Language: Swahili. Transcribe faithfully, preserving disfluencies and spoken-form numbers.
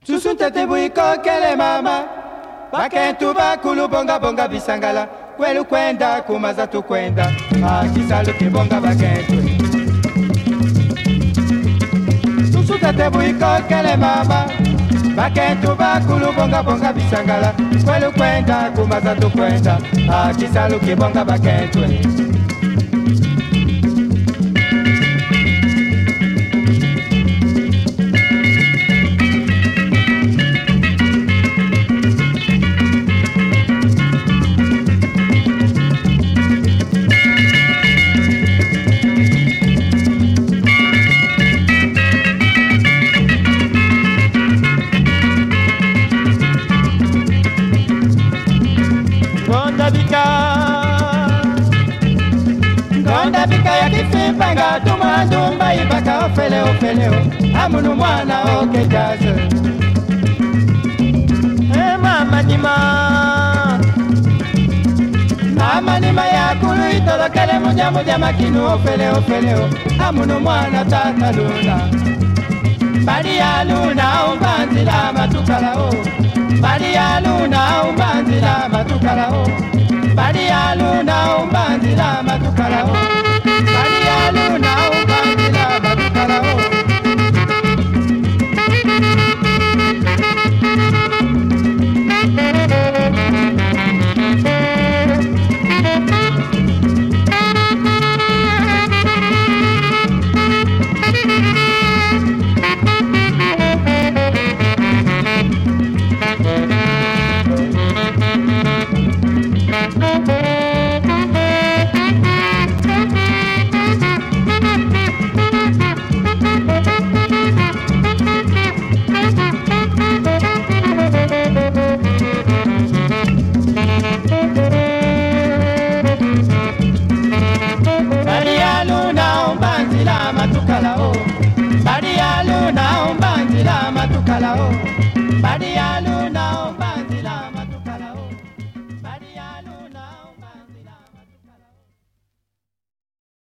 Susuntate buiko kele mama Bakentu bakulu bonga bonga bisangala Kwelu kwenda kumaza tu kwenda Akisalu kibonga bakentu Susuntate buiko kele mama Bakentu bakulu bonga bonga bisangala Kwelu kwenda kumaza tu kwenda Akisalu kibonga bakentu Gonda bika ya kifipanga Tumandumba ibaka ofele ofele Amunu mwana oke jaze Eh mama nima Mama nima ya kulu itolokele Muja muja makinu ofele ofele Amunu mwana tata luna Bali ya luna umbanzila matukala o Bali ya luna umbanzila matukala o Bali ya luna umbanzila matukala o Bali ya luna umbanzila matukala o Bali ya luna umbanzila matukala o